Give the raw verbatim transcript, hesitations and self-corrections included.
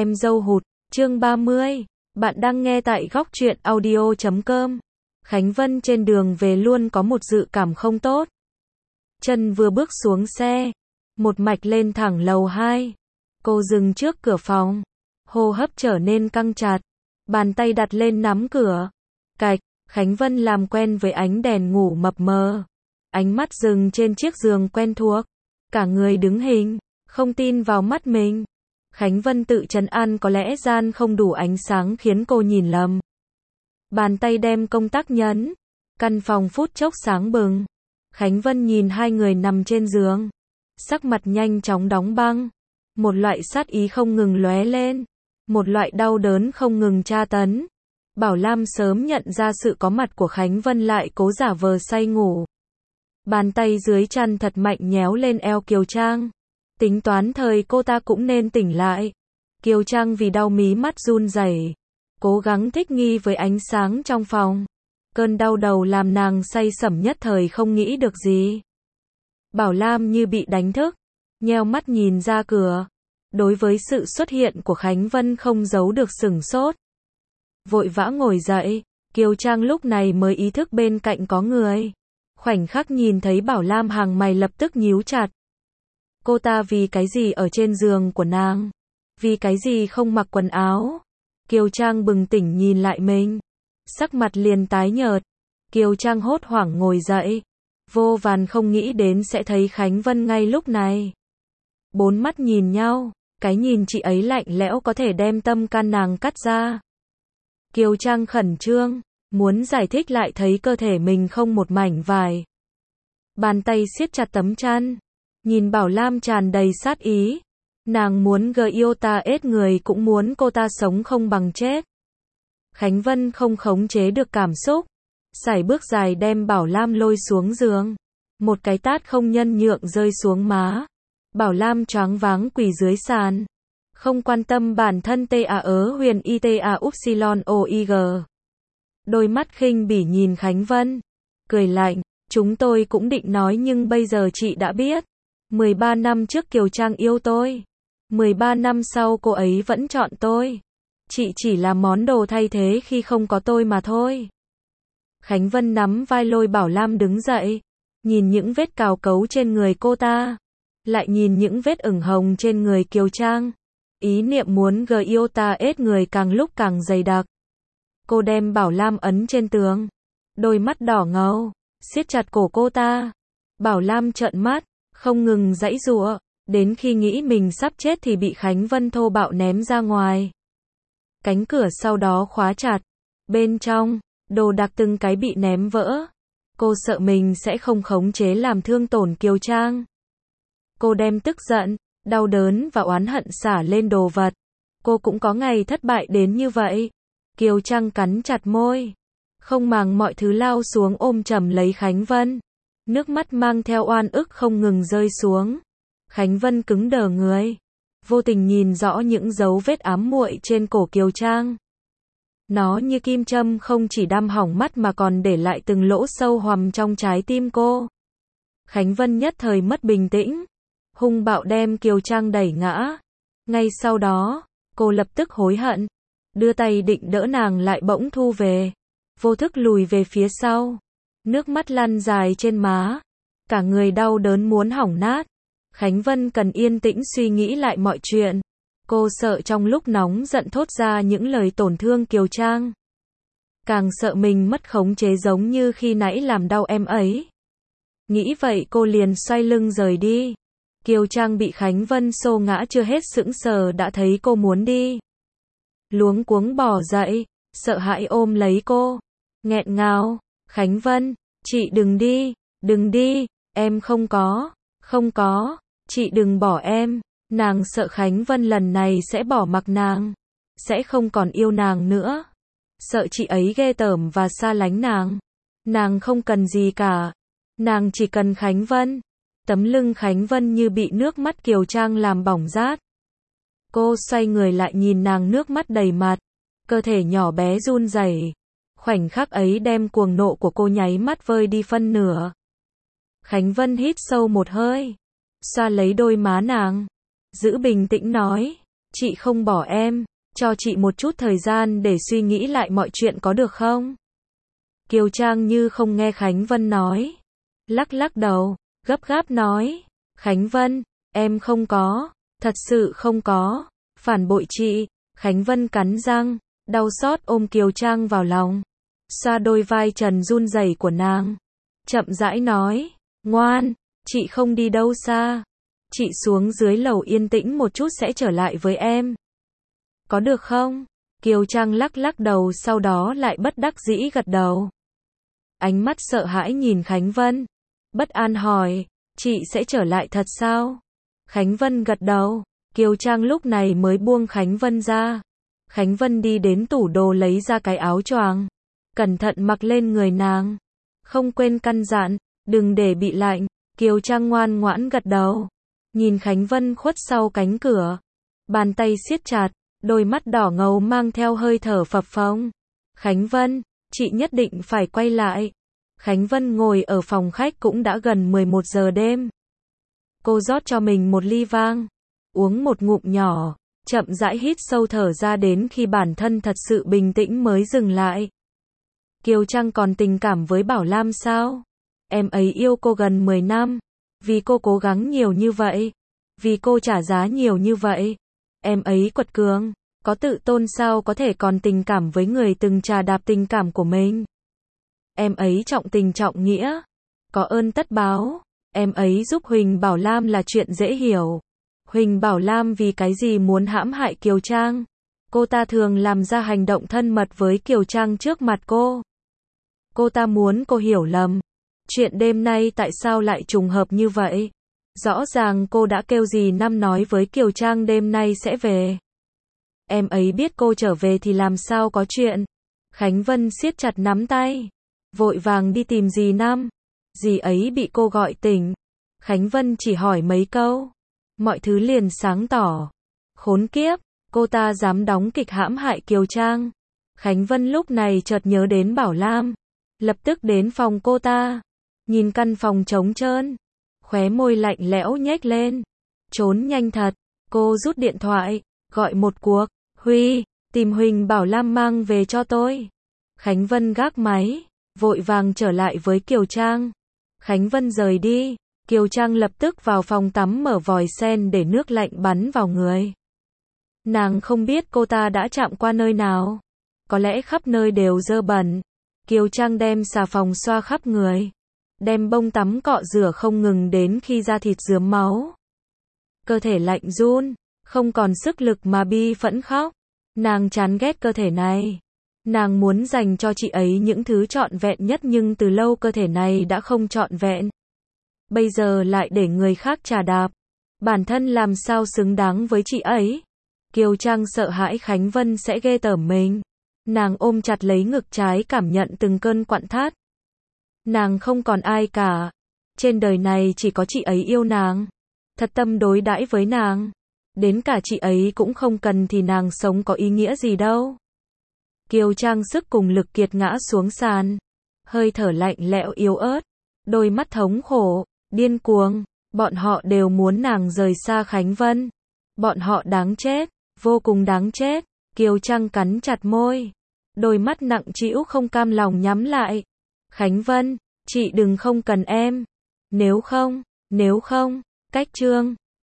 em dâu hụt, chương ba mươi. Bạn đang nghe tại góc truyện audio chấm com. Khánh Vân trên đường về luôn có một dự cảm không tốt. Chân vừa bước xuống xe, một mạch lên thẳng lầu hai. Cô dừng trước cửa phòng, hô hấp trở nên căng chặt, bàn tay đặt lên nắm cửa. Cạch, Khánh Vân làm quen với ánh đèn ngủ mập mờ. Ánh mắt dừng trên chiếc giường quen thuộc, cả người đứng hình, không tin vào mắt mình. Khánh Vân tự trấn an có lẽ gian không đủ ánh sáng khiến cô nhìn lầm. Bàn tay đem công tắc nhấn, căn phòng phút chốc sáng bừng. Khánh Vân nhìn hai người nằm trên giường, sắc mặt nhanh chóng đóng băng. Một loại sát ý không ngừng lóe lên, một loại đau đớn không ngừng tra tấn. Bảo Lam sớm nhận ra sự có mặt của Khánh Vân lại cố giả vờ say ngủ. Bàn tay dưới chăn thật mạnh nhéo lên eo Kiều Trang. Tính toán thời cô ta cũng nên tỉnh lại. Kiều Trang vì đau mí mắt run rẩy, cố gắng thích nghi với ánh sáng trong phòng. Cơn đau đầu làm nàng say sẩm nhất thời không nghĩ được gì. Bảo Lam như bị đánh thức, nheo mắt nhìn ra cửa. Đối với sự xuất hiện của Khánh Vân không giấu được sửng sốt. Vội vã ngồi dậy, Kiều Trang lúc này mới ý thức bên cạnh có người. Khoảnh khắc nhìn thấy Bảo Lam hàng mày lập tức nhíu chặt. Cô ta vì cái gì ở trên giường của nàng? Vì cái gì không mặc quần áo? Kiều Trang bừng tỉnh nhìn lại mình, sắc mặt liền tái nhợt. Kiều Trang hốt hoảng ngồi dậy, vô vàn không nghĩ đến sẽ thấy Khánh Vân ngay lúc này. Bốn mắt nhìn nhau, cái nhìn chị ấy lạnh lẽo có thể đem tâm can nàng cắt ra. Kiều Trang khẩn trương, muốn giải thích lại thấy cơ thể mình không một mảnh vải. Bàn tay siết chặt tấm chăn, nhìn Bảo Lam tràn đầy sát ý. Nàng muốn gờ yêu ta ết người cũng muốn cô ta sống không bằng chết. Khánh Vân không khống chế được cảm xúc, sải bước dài đem Bảo Lam lôi xuống giường. Một cái tát không nhân nhượng rơi xuống má. Bảo Lam choáng váng quỳ dưới sàn, không quan tâm bản thân ta ớ huyền ita upsilon oig. Đôi mắt khinh bỉ nhìn Khánh Vân, cười lạnh, chúng tôi cũng định nói nhưng bây giờ chị đã biết. mười ba năm trước Kiều Trang yêu tôi, mười ba năm sau cô ấy vẫn chọn tôi. Chị chỉ là món đồ thay thế khi không có tôi mà thôi. Khánh Vân nắm vai lôi Bảo Lam đứng dậy, nhìn những vết cào cấu trên người cô ta, lại nhìn những vết ửng hồng trên người Kiều Trang. Ý niệm muốn gờ yêu ta ết người càng lúc càng dày đặc. Cô đem Bảo Lam ấn trên tường, đôi mắt đỏ ngầu, siết chặt cổ cô ta. Bảo Lam trợn mắt, không ngừng giãy giụa, đến khi nghĩ mình sắp chết thì bị Khánh Vân thô bạo ném ra ngoài. Cánh cửa sau đó khóa chặt, bên trong, đồ đạc từng cái bị ném vỡ. Cô sợ mình sẽ không khống chế làm thương tổn Kiều Trang. Cô đem tức giận, đau đớn và oán hận xả lên đồ vật. Cô cũng có ngày thất bại đến như vậy. Kiều Trang cắn chặt môi, không màng mọi thứ lao xuống ôm chầm lấy Khánh Vân. Nước mắt mang theo oan ức không ngừng rơi xuống. Khánh Vân cứng đờ người, vô tình nhìn rõ những dấu vết ám muội trên cổ Kiều Trang. Nó như kim châm không chỉ đâm hỏng mắt mà còn để lại từng lỗ sâu hoằm trong trái tim cô. Khánh Vân nhất thời mất bình tĩnh, hung bạo đem Kiều Trang đẩy ngã. Ngay sau đó, cô lập tức hối hận, đưa tay định đỡ nàng lại bỗng thu về, vô thức lùi về phía sau. Nước mắt lăn dài trên má, cả người đau đớn muốn hỏng nát. Khánh Vân cần yên tĩnh suy nghĩ lại mọi chuyện. Cô sợ trong lúc nóng giận thốt ra những lời tổn thương Kiều Trang. Càng sợ mình mất khống chế giống như khi nãy làm đau em ấy. Nghĩ vậy cô liền xoay lưng rời đi. Kiều Trang bị Khánh Vân xô ngã chưa hết sững sờ đã thấy cô muốn đi. Luống cuống bỏ dậy, sợ hãi ôm lấy cô, nghẹn ngào, Khánh Vân, chị đừng đi, đừng đi, em không có, không có, chị đừng bỏ em. Nàng sợ Khánh Vân lần này sẽ bỏ mặc nàng, sẽ không còn yêu nàng nữa. Sợ chị ấy ghê tởm và xa lánh nàng. Nàng không cần gì cả, nàng chỉ cần Khánh Vân. Tấm lưng Khánh Vân như bị nước mắt Kiều Trang làm bỏng rát. Cô xoay người lại nhìn nàng nước mắt đầy mặt, cơ thể nhỏ bé run rẩy. Khoảnh khắc ấy đem cuồng nộ của cô nháy mắt vơi đi phân nửa. Khánh Vân hít sâu một hơi, xoa lấy đôi má nàng, giữ bình tĩnh nói, chị không bỏ em, cho chị một chút thời gian để suy nghĩ lại mọi chuyện có được không? Kiều Trang như không nghe Khánh Vân nói. Lắc lắc đầu, gấp gáp nói. Khánh Vân, em không có, thật sự không có, phản bội chị. Khánh Vân cắn răng, đau xót ôm Kiều Trang vào lòng, xoa đôi vai trần run rẩy của nàng. Chậm rãi nói, ngoan, chị không đi đâu xa. Chị xuống dưới lầu yên tĩnh một chút sẽ trở lại với em. Có được không? Kiều Trang lắc lắc đầu sau đó lại bất đắc dĩ gật đầu. Ánh mắt sợ hãi nhìn Khánh Vân. Bất an hỏi, chị sẽ trở lại thật sao? Khánh Vân gật đầu. Kiều Trang lúc này mới buông Khánh Vân ra. Khánh Vân đi đến tủ đồ lấy ra cái áo choàng, cẩn thận mặc lên người nàng. Không quên căn dặn, đừng để bị lạnh. Kiều Trang ngoan ngoãn gật đầu. Nhìn Khánh Vân khuất sau cánh cửa. Bàn tay siết chặt, đôi mắt đỏ ngầu mang theo hơi thở phập phồng. Khánh Vân, chị nhất định phải quay lại. Khánh Vân ngồi ở phòng khách cũng đã gần mười một giờ đêm. Cô rót cho mình một ly vang, uống một ngụm nhỏ, chậm rãi hít sâu thở ra đến khi bản thân thật sự bình tĩnh mới dừng lại. Kiều Trang còn tình cảm với Bảo Lam sao? Em ấy yêu cô gần mười năm, vì cô cố gắng nhiều như vậy, vì cô trả giá nhiều như vậy. Em ấy quật cường, có tự tôn sao có thể còn tình cảm với người từng trà đạp tình cảm của mình. Em ấy trọng tình trọng nghĩa, có ơn tất báo. Em ấy giúp Huỳnh Bảo Lam là chuyện dễ hiểu. Huỳnh Bảo Lam vì cái gì muốn hãm hại Kiều Trang? Cô ta thường làm ra hành động thân mật với Kiều Trang trước mặt cô. Cô ta muốn cô hiểu lầm. Chuyện đêm nay tại sao lại trùng hợp như vậy? Rõ ràng cô đã kêu dì Năm nói với Kiều Trang đêm nay sẽ về. Em ấy biết cô trở về thì làm sao có chuyện. Khánh Vân siết chặt nắm tay, vội vàng đi tìm dì Năm. Dì ấy bị cô gọi tỉnh. Khánh Vân chỉ hỏi mấy câu, mọi thứ liền sáng tỏ. Khốn kiếp, cô ta dám đóng kịch hãm hại Kiều Trang. Khánh Vân lúc này chợt nhớ đến Bảo Lam, lập tức đến phòng cô ta, nhìn căn phòng trống trơn, khóe môi lạnh lẽo nhếch lên. Trốn nhanh thật. Cô rút điện thoại, gọi một cuộc. Huy, tìm Huỳnh Bảo Lam mang về cho tôi. Khánh Vân gác máy, vội vàng trở lại với Kiều Trang. Khánh Vân rời đi, Kiều Trang lập tức vào phòng tắm mở vòi sen để nước lạnh bắn vào người. Nàng không biết cô ta đã chạm qua nơi nào, có lẽ khắp nơi đều dơ bẩn. Kiều Trang đem xà phòng xoa khắp người, đem bông tắm cọ rửa không ngừng đến khi da thịt rướm máu. Cơ thể lạnh run, không còn sức lực mà bi phẫn khóc. Nàng chán ghét cơ thể này. Nàng muốn dành cho chị ấy những thứ trọn vẹn nhất nhưng từ lâu cơ thể này đã không trọn vẹn. Bây giờ lại để người khác trà đạp. Bản thân làm sao xứng đáng với chị ấy. Kiều Trang sợ hãi Khánh Vân sẽ ghê tởm mình. Nàng ôm chặt lấy ngực trái cảm nhận từng cơn quặn thắt. Nàng không còn ai cả. Trên đời này chỉ có chị ấy yêu nàng. Thật tâm đối đãi với nàng. Đến cả chị ấy cũng không cần thì nàng sống có ý nghĩa gì đâu. Kiều Trang sức cùng lực kiệt ngã xuống sàn. Hơi thở lạnh lẽo yếu ớt. Đôi mắt thống khổ, điên cuồng. Bọn họ đều muốn nàng rời xa Khánh Vân. Bọn họ đáng chết, vô cùng đáng chết. Kiều Trang cắn chặt môi. Đôi mắt nặng trĩu không cam lòng nhắm lại. Khánh Vân, chị đừng không cần em. Nếu không, nếu không, cách chương.